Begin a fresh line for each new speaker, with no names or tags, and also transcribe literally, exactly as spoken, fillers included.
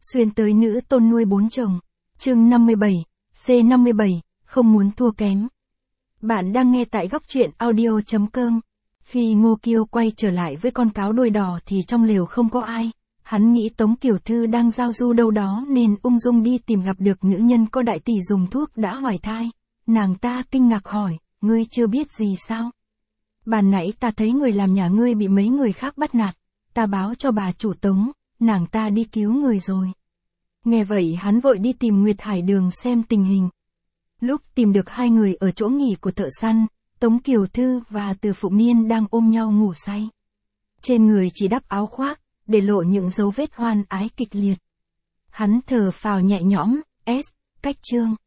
Xuyên tới nữ tôn nuôi bốn chồng. Chương năm mươi bảy, C năm mươi bảy, không muốn thua kém. Bạn đang nghe tại góc truyện audio chấm com. Khi Ngô Kiêu quay trở lại với con cáo đuôi đỏ thì trong lều không có ai. Hắn nghĩ Tống Kiều Thư đang giao du đâu đó nên ung dung đi tìm gặp được nữ nhân có đại tỷ dùng thuốc đã hoài thai. Nàng ta kinh ngạc hỏi, ngươi chưa biết gì sao? Bàn nãy ta thấy người làm nhà ngươi bị mấy người khác bắt nạt. Ta báo cho bà chủ Tống, nàng ta đi cứu người rồi. Nghe vậy hắn vội đi tìm Nguyệt Hải Đường xem tình hình. Lúc tìm được hai người ở chỗ nghỉ của thợ săn, Tống Kiều Thư và Từ Phụng Niên đang ôm nhau ngủ say. Trên người chỉ đắp áo khoác, để lộ những dấu vết hoan ái kịch liệt. Hắn thở phào nhẹ nhõm, S, cách chương.